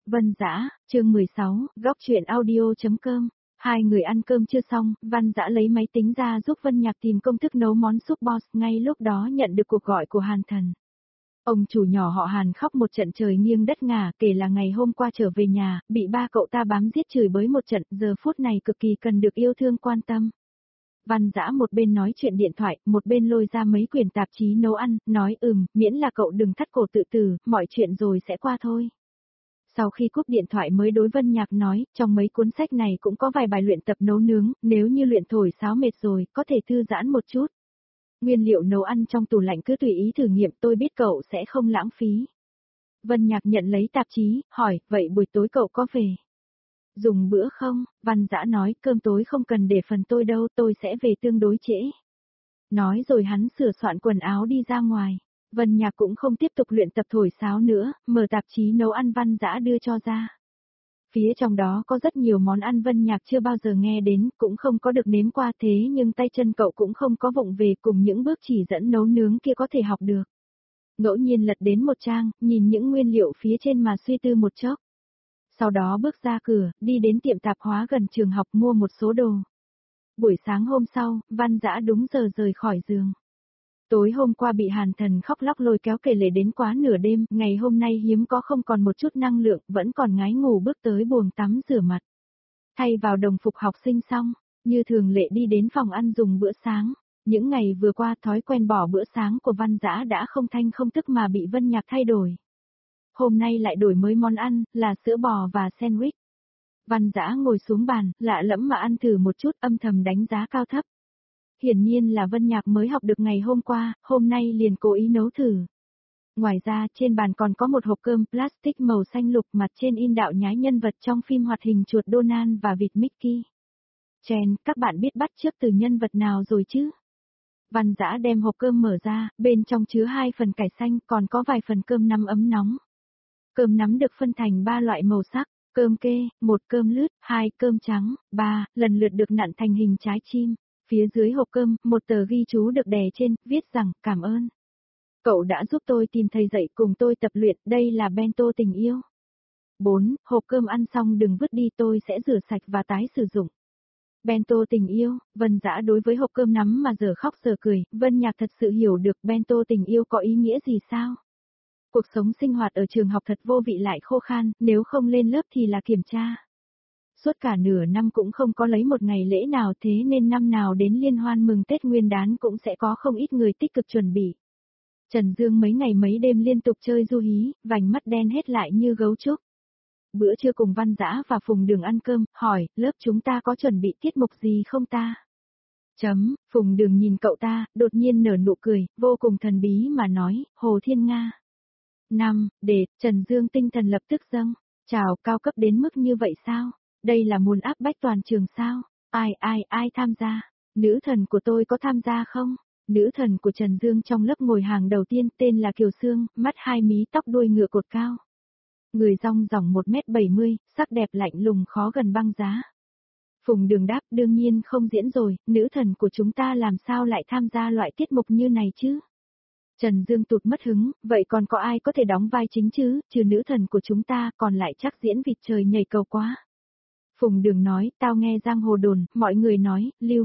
Vân Dã, chương 16, góc chuyện audio.com. Hai người ăn cơm chưa xong, Văn Dã lấy máy tính ra giúp Vân Nhạc tìm công thức nấu món súp boss, ngay lúc đó nhận được cuộc gọi của Hàn Thần. Ông chủ nhỏ họ Hàn khóc một trận trời nghiêng đất ngả, kể là ngày hôm qua trở về nhà, bị ba cậu ta bám giết chửi bới một trận, giờ phút này cực kỳ cần được yêu thương quan tâm. Văn Dã một bên nói chuyện điện thoại, một bên lôi ra mấy quyển tạp chí nấu ăn, nói miễn là cậu đừng thắt cổ tự tử, mọi chuyện rồi sẽ qua thôi. Sau khi cúp điện thoại mới đối Vân Nhạc nói, trong mấy cuốn sách này cũng có vài bài luyện tập nấu nướng, nếu như luyện thổi sáo mệt rồi, có thể thư giãn một chút. Nguyên liệu nấu ăn trong tủ lạnh cứ tùy ý thử nghiệm, tôi biết cậu sẽ không lãng phí. Vân Nhạc nhận lấy tạp chí, hỏi, vậy buổi tối cậu có về dùng bữa không? Văn Dã nói, cơm tối không cần để phần tôi đâu, tôi sẽ về tương đối trễ. Nói rồi hắn sửa soạn quần áo đi ra ngoài. Vân Nhạc cũng không tiếp tục luyện tập thổi sáo nữa, mở tạp chí nấu ăn Văn Dã đưa cho ra. Phía trong đó có rất nhiều món ăn Vân Nhạc chưa bao giờ nghe đến, cũng không có được nếm qua, thế nhưng tay chân cậu cũng không có vụng về, cùng những bước chỉ dẫn nấu nướng kia có thể học được. Ngẫu nhiên lật đến một trang, nhìn những nguyên liệu phía trên mà suy tư một chốc. Sau đó bước ra cửa, đi đến tiệm tạp hóa gần trường học mua một số đồ. Buổi sáng hôm sau, Văn Dã đúng giờ rời khỏi giường. Tối hôm qua bị Hàn Thần khóc lóc lôi kéo kể lể đến quá nửa đêm, ngày hôm nay hiếm có không còn một chút năng lượng, vẫn còn ngái ngủ bước tới buồng tắm rửa mặt. Thay vào đồng phục học sinh xong, như thường lệ đi đến phòng ăn dùng bữa sáng. Những ngày vừa qua thói quen bỏ bữa sáng của Văn Dã đã không thanh không tức mà bị Vân Nhạc thay đổi. Hôm nay lại đổi mới món ăn, là sữa bò và sandwich. Văn Dã ngồi xuống bàn, lạ lẫm mà ăn thử một chút, âm thầm đánh giá cao thấp. Hiển nhiên là Vân Nhạc mới học được ngày hôm qua, hôm nay liền cố ý nấu thử. Ngoài ra, trên bàn còn có một hộp cơm plastic màu xanh lục, mặt trên in đạo nhái nhân vật trong phim hoạt hình chuột Donald và vịt Mickey. Chen, các bạn biết bắt chước từ nhân vật nào rồi chứ? Văn Dã đem hộp cơm mở ra, bên trong chứa 2 phần cải xanh, còn có vài phần cơm nắm ấm nóng. Cơm nắm được phân thành 3 loại màu sắc, cơm kê, 1 cơm lướt, 2 cơm trắng, 3 lần lượt được nặn thành hình trái chim. Phía dưới hộp cơm, một tờ ghi chú được đè trên, viết rằng, cảm ơn. Cậu đã giúp tôi tìm thầy dạy cùng tôi tập luyện, đây là bento tình yêu. 4 hộp cơm ăn xong đừng vứt đi, tôi sẽ rửa sạch và tái sử dụng. Bento tình yêu, Vân Dã đối với hộp cơm nắm mà giờ khóc giờ cười, Vân Nhạc thật sự hiểu được bento tình yêu có ý nghĩa gì sao? Cuộc sống sinh hoạt ở trường học thật vô vị lại khô khan, nếu không lên lớp thì là kiểm tra. Suốt cả nửa năm cũng không có lấy một ngày lễ nào, thế nên năm nào đến liên hoan mừng Tết Nguyên đán cũng sẽ có không ít người tích cực chuẩn bị. Trần Dương mấy ngày mấy đêm liên tục chơi du hí, vành mắt đen hết lại như gấu trúc. Bữa trưa cùng Văn Dã và Phùng Đường ăn cơm, hỏi, lớp chúng ta có chuẩn bị tiết mục gì không ta? Phùng Đường nhìn cậu ta, đột nhiên nở nụ cười, vô cùng thần bí mà nói, Hồ Thiên Nga. Trần Dương tinh thần lập tức dâng, chào, cao cấp đến mức như vậy sao? Đây là muốn áp bách toàn trường sao? Ai tham gia? Nữ thần của tôi có tham gia không? Nữ thần của Trần Dương trong lớp ngồi hàng đầu tiên, tên là Kiều Sương, mắt 2 mí, tóc đuôi ngựa cột cao. Người rong ròng 1m70, sắc đẹp lạnh lùng khó gần băng giá. Phùng Đường đáp, đương nhiên không diễn rồi, nữ thần của chúng ta làm sao lại tham gia loại tiết mục như này chứ? Trần Dương tụt mất hứng, vậy còn có ai có thể đóng vai chính chứ, trừ nữ thần của chúng ta, còn lại chắc diễn vịt trời nhảy cầu quá. Phùng Đường nói, tao nghe giang hồ đồn, mọi người nói, Lưu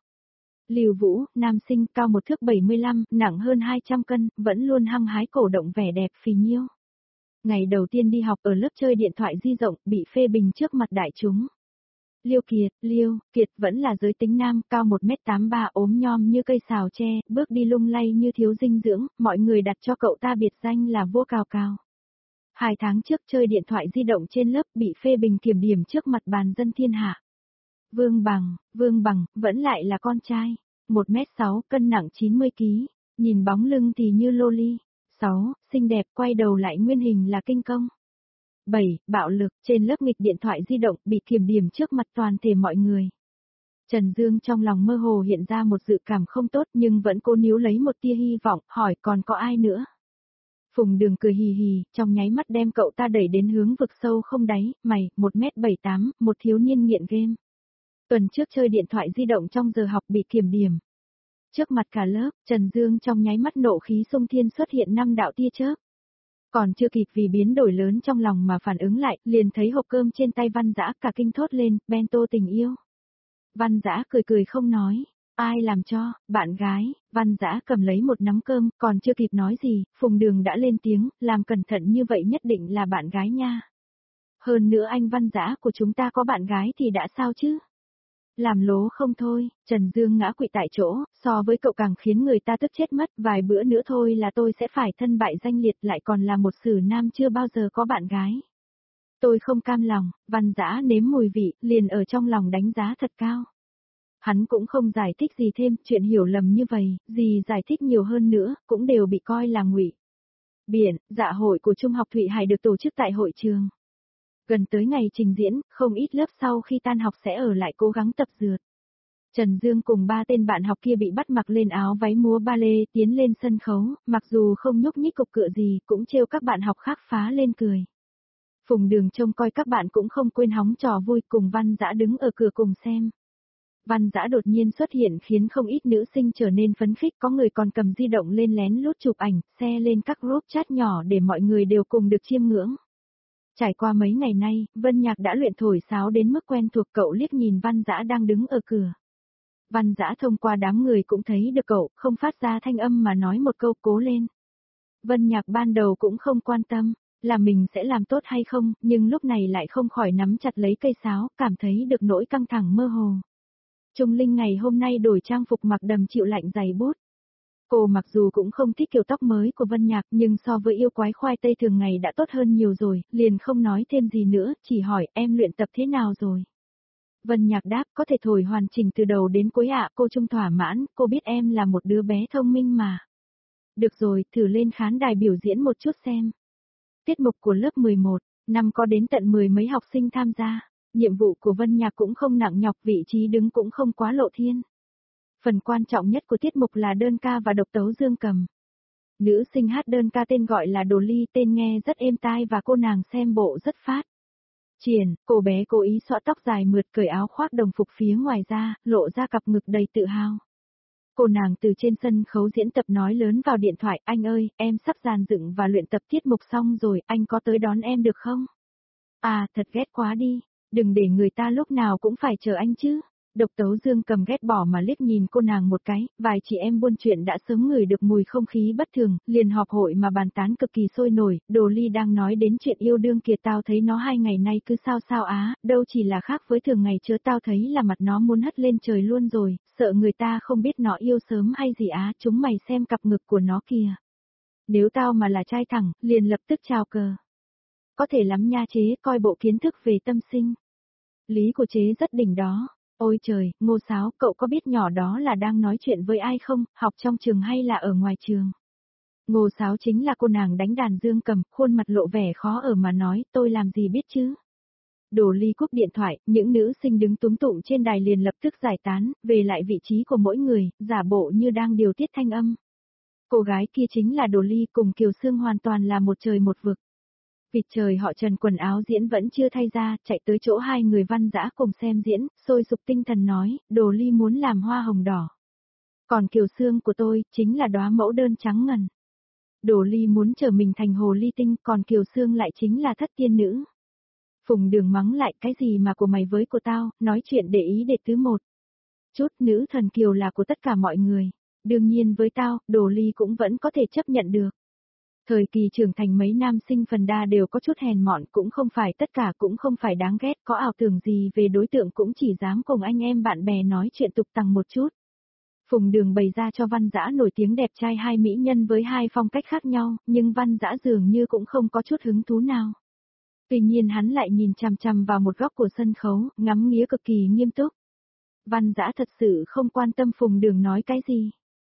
Vũ, nam sinh, cao 1m75, nặng hơn 200 cân, vẫn luôn hăng hái cổ động vẻ đẹp phì nhiêu. Ngày đầu tiên đi học ở lớp chơi điện thoại di động, bị phê bình trước mặt đại chúng. Liêu Kiệt vẫn là giới tính nam, cao 1m83, ốm nhom như cây xào tre, bước đi lung lay như thiếu dinh dưỡng, mọi người đặt cho cậu ta biệt danh là Vua Cào Cào. 2 tháng trước chơi điện thoại di động trên lớp bị phê bình kiểm điểm trước mặt bàn dân thiên hạ. Vương Bằng, vẫn lại là con trai, 1m6, cân nặng 90kg, nhìn bóng lưng thì như loli. 6, xinh đẹp, quay đầu lại nguyên hình là kinh công. 7, bạo lực, trên lớp nghịch điện thoại di động, bị kiểm điểm trước mặt toàn thể mọi người. Trần Dương trong lòng mơ hồ hiện ra một dự cảm không tốt nhưng vẫn cố níu lấy một tia hy vọng, hỏi còn có ai nữa. Phùng Đường cười hì hì, trong nháy mắt đem cậu ta đẩy đến hướng vực sâu không đáy, mày, 1m78, một thiếu niên nghiện game. Tuần trước chơi điện thoại di động trong giờ học bị kiểm điểm. Trước mặt cả lớp, Trần Dương trong nháy mắt nộ khí xung thiên xuất hiện 5 đạo tia chớp. Còn chưa kịp vì biến đổi lớn trong lòng mà phản ứng lại, liền thấy hộp cơm trên tay Văn Dã cả kinh thốt lên, bento tình yêu. Văn Dã cười cười không nói. Ai làm cho, bạn gái, Văn Dã cầm lấy một nắm cơm, còn chưa kịp nói gì, Phùng Đường đã lên tiếng, làm cẩn thận như vậy nhất định là bạn gái nha. Hơn nữa anh Văn Dã của chúng ta có bạn gái thì đã sao chứ? Làm lố không thôi, Trần Dương ngã quỵ tại chỗ, so với cậu càng khiến người ta tức chết mất, vài bữa nữa thôi là tôi sẽ phải thân bại danh liệt lại còn là một xử nam chưa bao giờ có bạn gái. Tôi không cam lòng, Văn Dã nếm mùi vị, liền ở trong lòng đánh giá thật cao. Hắn cũng không giải thích gì thêm, chuyện hiểu lầm như vậy, gì giải thích nhiều hơn nữa, cũng đều bị coi là ngụy biện. Dạ hội của Trung học Thụy Hải được tổ chức tại hội trường. Gần tới ngày trình diễn, không ít lớp sau khi tan học sẽ ở lại cố gắng tập dượt. Trần Dương cùng 3 tên bạn học kia bị bắt mặc lên áo váy múa ba lê tiến lên sân khấu, mặc dù không nhúc nhích cục cựa gì cũng trêu các bạn học khác phá lên cười. Phùng Đường trông coi các bạn cũng không quên hóng trò vui cùng Văn Dã đứng ở cửa cùng xem. Văn Dã đột nhiên xuất hiện khiến không ít nữ sinh trở nên phấn khích, có người còn cầm di động lên lén lút chụp ảnh, share lên các group chat nhỏ để mọi người đều cùng được chiêm ngưỡng. Trải qua mấy ngày nay, Vân Nhạc đã luyện thổi sáo đến mức quen thuộc, cậu liếc nhìn Văn Dã đang đứng ở cửa. Văn Dã thông qua đám người cũng thấy được cậu, không phát ra thanh âm mà nói một câu cố lên. Vân Nhạc ban đầu cũng không quan tâm, là mình sẽ làm tốt hay không, nhưng lúc này lại không khỏi nắm chặt lấy cây sáo, cảm thấy được nỗi căng thẳng mơ hồ. Trung Linh ngày hôm nay đổi trang phục mặc đầm chịu lạnh dày bút. Cô mặc dù cũng không thích kiểu tóc mới của Vân Nhạc nhưng so với yêu quái khoai tây thường ngày đã tốt hơn nhiều rồi, liền không nói thêm gì nữa, chỉ hỏi em luyện tập thế nào rồi. Vân Nhạc đáp có thể thổi hoàn chỉnh từ đầu đến cuối ạ, cô Trung thỏa mãn, cô biết em là một đứa bé thông minh mà. Được rồi, thử lên khán đài biểu diễn một chút xem. Tiết mục của lớp 11, năm có đến tận 10 mấy học sinh tham gia. Nhiệm vụ của Vân Nhạc cũng không nặng nhọc, vị trí đứng cũng không quá lộ thiên. Phần quan trọng nhất của tiết mục là đơn ca và độc tấu dương cầm. Nữ sinh hát đơn ca tên gọi là Đồ Ly, tên nghe rất êm tai và cô nàng xem bộ rất phát triển. Cô bé cố ý xõa tóc dài mượt, cởi áo khoác đồng phục phía ngoài ra, lộ ra cặp ngực đầy tự hào. Cô nàng từ trên sân khấu diễn tập nói lớn vào điện thoại, anh ơi, em sắp dàn dựng và luyện tập tiết mục xong rồi, anh có tới đón em được không? À, thật ghét quá đi, đừng để người ta lúc nào cũng phải chờ anh chứ. Độc tấu dương cầm ghét bỏ mà liếc nhìn cô nàng một cái, vài chị em buôn chuyện đã sớm ngửi được mùi không khí bất thường, liền họp hội mà bàn tán cực kỳ sôi nổi. Đồ Ly đang nói đến chuyện yêu đương kìa, tao thấy nó 2 ngày nay cứ sao sao á, đâu chỉ là khác với thường ngày chứ, tao thấy là mặt nó muốn hất lên trời luôn rồi, sợ người ta không biết nó yêu sớm hay gì á, chúng mày xem cặp ngực của nó kìa. Nếu tao mà là trai thẳng, liền lập tức chào cờ. Có thể lắm nha chế, coi bộ kiến thức về tâm sinh. Lý của chế rất đỉnh đó. Ôi trời, Ngô Sáo, cậu có biết nhỏ đó là đang nói chuyện với ai không, học trong trường hay là ở ngoài trường? Ngô Sáo chính là cô nàng đánh đàn dương cầm, khuôn mặt lộ vẻ khó ở mà nói, tôi làm gì biết chứ? Đồ Ly cúp điện thoại, những nữ sinh đứng túm tụm trên đài liền lập tức giải tán, về lại vị trí của mỗi người, giả bộ như đang điều tiết thanh âm. Cô gái kia chính là Đồ Ly, cùng Kiều Sương hoàn toàn là một trời một vực. Vịt trời họ Trần quần áo diễn vẫn chưa thay ra, chạy tới chỗ hai người Văn Dã cùng xem diễn, sôi sục tinh thần nói, Đồ Ly muốn làm hoa hồng đỏ. Còn Kiều Sương của tôi, chính là đóa mẫu đơn trắng ngần. Đồ Ly muốn trở mình thành hồ ly tinh, còn Kiều Sương lại chính là thất tiên nữ. Phùng Đường mắng lại, cái gì mà của mày với của tao, nói chuyện để ý để thứ một. Chút nữ thần Kiều là của tất cả mọi người. Đương nhiên với tao, Đồ Ly cũng vẫn có thể chấp nhận được. Thời kỳ trưởng thành mấy nam sinh phần đa đều có chút hèn mọn, cũng không phải tất cả, cũng không phải đáng ghét, có ảo tưởng gì về đối tượng cũng chỉ dám cùng anh em bạn bè nói chuyện tục tằng một chút. Phùng Đường bày ra cho Văn Dã nổi tiếng đẹp trai hai mỹ nhân với hai phong cách khác nhau, nhưng Văn Dã dường như cũng không có chút hứng thú nào. Tuy nhiên hắn lại nhìn chằm chằm vào một góc của sân khấu, ngắm nghía cực kỳ nghiêm túc. Văn Dã thật sự không quan tâm Phùng Đường nói cái gì.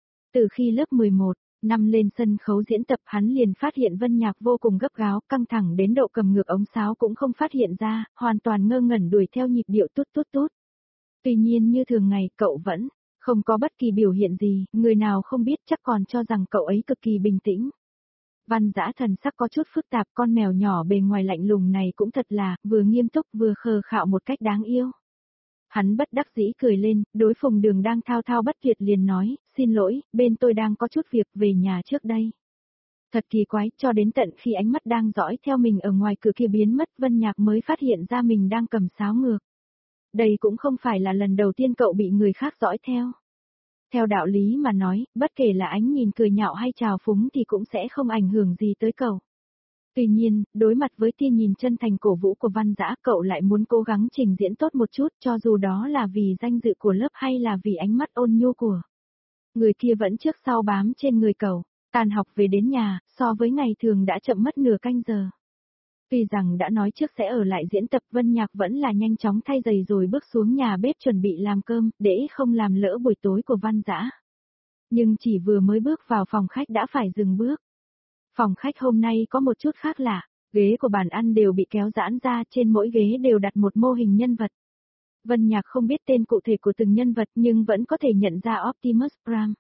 Từ khi lớp 11, năm lên sân khấu diễn tập, hắn liền phát hiện Vân Nhạc vô cùng gấp gáp, căng thẳng đến độ cầm ngược ống sáo cũng không phát hiện ra, hoàn toàn ngơ ngẩn đuổi theo nhịp điệu tút tút tút. Tuy nhiên như thường ngày cậu vẫn không có bất kỳ biểu hiện gì, người nào không biết chắc còn cho rằng cậu ấy cực kỳ bình tĩnh. Văn Dã thần sắc có chút phức tạp, con mèo nhỏ bề ngoài lạnh lùng này cũng thật là, vừa nghiêm túc vừa khờ khạo một cách đáng yêu. Hắn bất đắc dĩ cười lên, đối Phùng Đường đang thao thao bất tuyệt liền nói, xin lỗi, bên tôi đang có chút việc, về nhà trước đây. Thật kỳ quái, cho đến tận khi ánh mắt đang dõi theo mình ở ngoài cửa kia biến mất, Vân Nhạc mới phát hiện ra mình đang cầm sáo ngược. Đây cũng không phải là lần đầu tiên cậu bị người khác dõi theo. Theo đạo lý mà nói, bất kể là ánh nhìn cười nhạo hay trào phúng thì cũng sẽ không ảnh hưởng gì tới cậu. Tuy nhiên, đối mặt với tia nhìn chân thành cổ vũ của Văn Dã, cậu lại muốn cố gắng trình diễn tốt một chút, cho dù đó là vì danh dự của lớp hay là vì ánh mắt ôn nhu của người kia vẫn trước sau bám trên người cậu. Tan học về đến nhà, so với ngày thường đã chậm mất nửa canh giờ. Tuy rằng đã nói trước sẽ ở lại diễn tập, Vân Nhạc vẫn là nhanh chóng thay giày rồi bước xuống nhà bếp chuẩn bị làm cơm, để không làm lỡ buổi tối của Văn Dã. Nhưng chỉ vừa mới bước vào phòng khách đã phải dừng bước. Phòng khách hôm nay có một chút khác lạ, ghế của bàn ăn đều bị kéo giãn ra, trên mỗi ghế đều đặt một mô hình nhân vật. Vân Nhạc không biết tên cụ thể của từng nhân vật nhưng vẫn có thể nhận ra Optimus Prime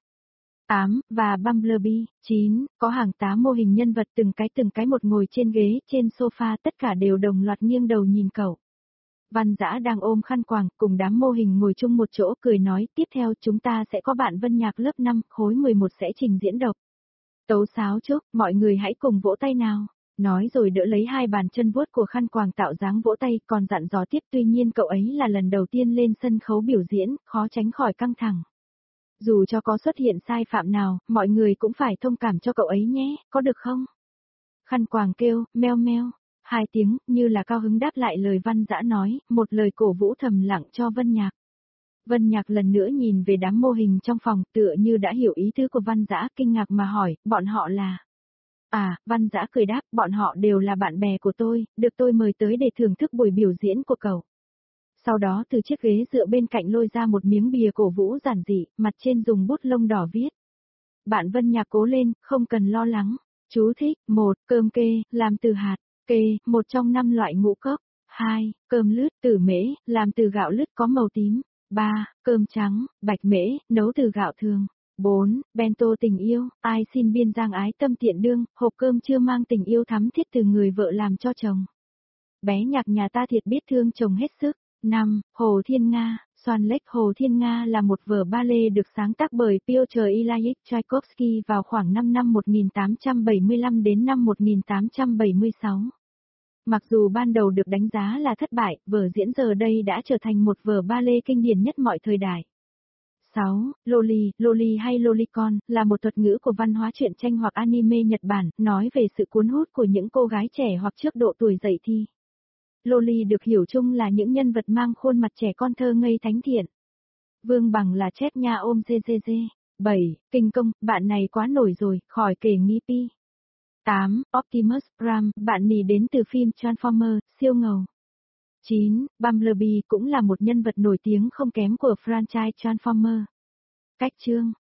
8 và Bumblebee 9, có hàng tá mô hình nhân vật từng cái một ngồi trên ghế, trên sofa, tất cả đều đồng loạt nghiêng đầu nhìn cậu. Văn Dã đang ôm khăn quàng, cùng đám mô hình ngồi chung một chỗ, cười nói, tiếp theo chúng ta sẽ có bạn Vân Nhạc lớp 5, khối 11 sẽ trình diễn độc tấu sáo trúc, mọi người hãy cùng vỗ tay nào. Nói rồi đỡ lấy hai bàn chân vuốt của khăn quàng tạo dáng vỗ tay, còn dặn dò tiếp, tuy nhiên cậu ấy là lần đầu tiên lên sân khấu biểu diễn, khó tránh khỏi căng thẳng. Dù cho có xuất hiện sai phạm nào, mọi người cũng phải thông cảm cho cậu ấy nhé, có được không? Khăn quàng kêu, meo meo, hai tiếng, như là cao hứng đáp lại lời Văn Dã nói, một lời cổ vũ thầm lặng cho Vân Nhạc. Vân Nhạc lần nữa nhìn về đám mô hình trong phòng, tựa như đã hiểu ý tứ của Văn Dã, kinh ngạc mà hỏi, bọn họ là... À, Văn Dã cười đáp, bọn họ đều là bạn bè của tôi, được tôi mời tới để thưởng thức buổi biểu diễn của cậu. Sau đó từ chiếc ghế dựa bên cạnh lôi ra một miếng bìa cổ vũ giản dị, mặt trên dùng bút lông đỏ viết. Bạn Vân Nhạc cố lên, không cần lo lắng. Chú thích, 1. Cơm kê, làm từ hạt, kê, một trong 5 loại ngũ cốc. 2. Cơm lứt, tử mễ, làm từ gạo lứt có màu tím. 3. Cơm trắng, bạch mễ, nấu từ gạo thường. 4. Bento tình yêu, ai xin biên giang ái tâm tiện đương, hộp cơm chưa mang tình yêu thắm thiết từ người vợ làm cho chồng. Bé Nhạc nhà ta thiệt biết thương chồng hết sức. 5. Hồ Thiên Nga, Swan Lake. Hồ Thiên Nga là một vở ballet được sáng tác bởi Piotr Ilyich Tchaikovsky vào khoảng năm 1875 đến năm 1876. Mặc dù ban đầu được đánh giá là thất bại, vở diễn giờ đây đã trở thành một vở ballet kinh điển nhất mọi thời đại. 6. Loli, Loli hay Lolicon, là một thuật ngữ của văn hóa truyện tranh hoặc anime Nhật Bản, nói về sự cuốn hút của những cô gái trẻ hoặc trước độ tuổi dậy thì. Loli được hiểu chung là những nhân vật mang khuôn mặt trẻ con thơ ngây thánh thiện. Vương Bằng là chết nha ôm GGG. 7. Kinh công, bạn này quá nổi rồi, khỏi kể nghi pi. 8. Optimus Prime, bạn nỉ đến từ phim Transformers, siêu ngầu. 9. Bumblebee cũng là một nhân vật nổi tiếng không kém của franchise Transformers. Cách chương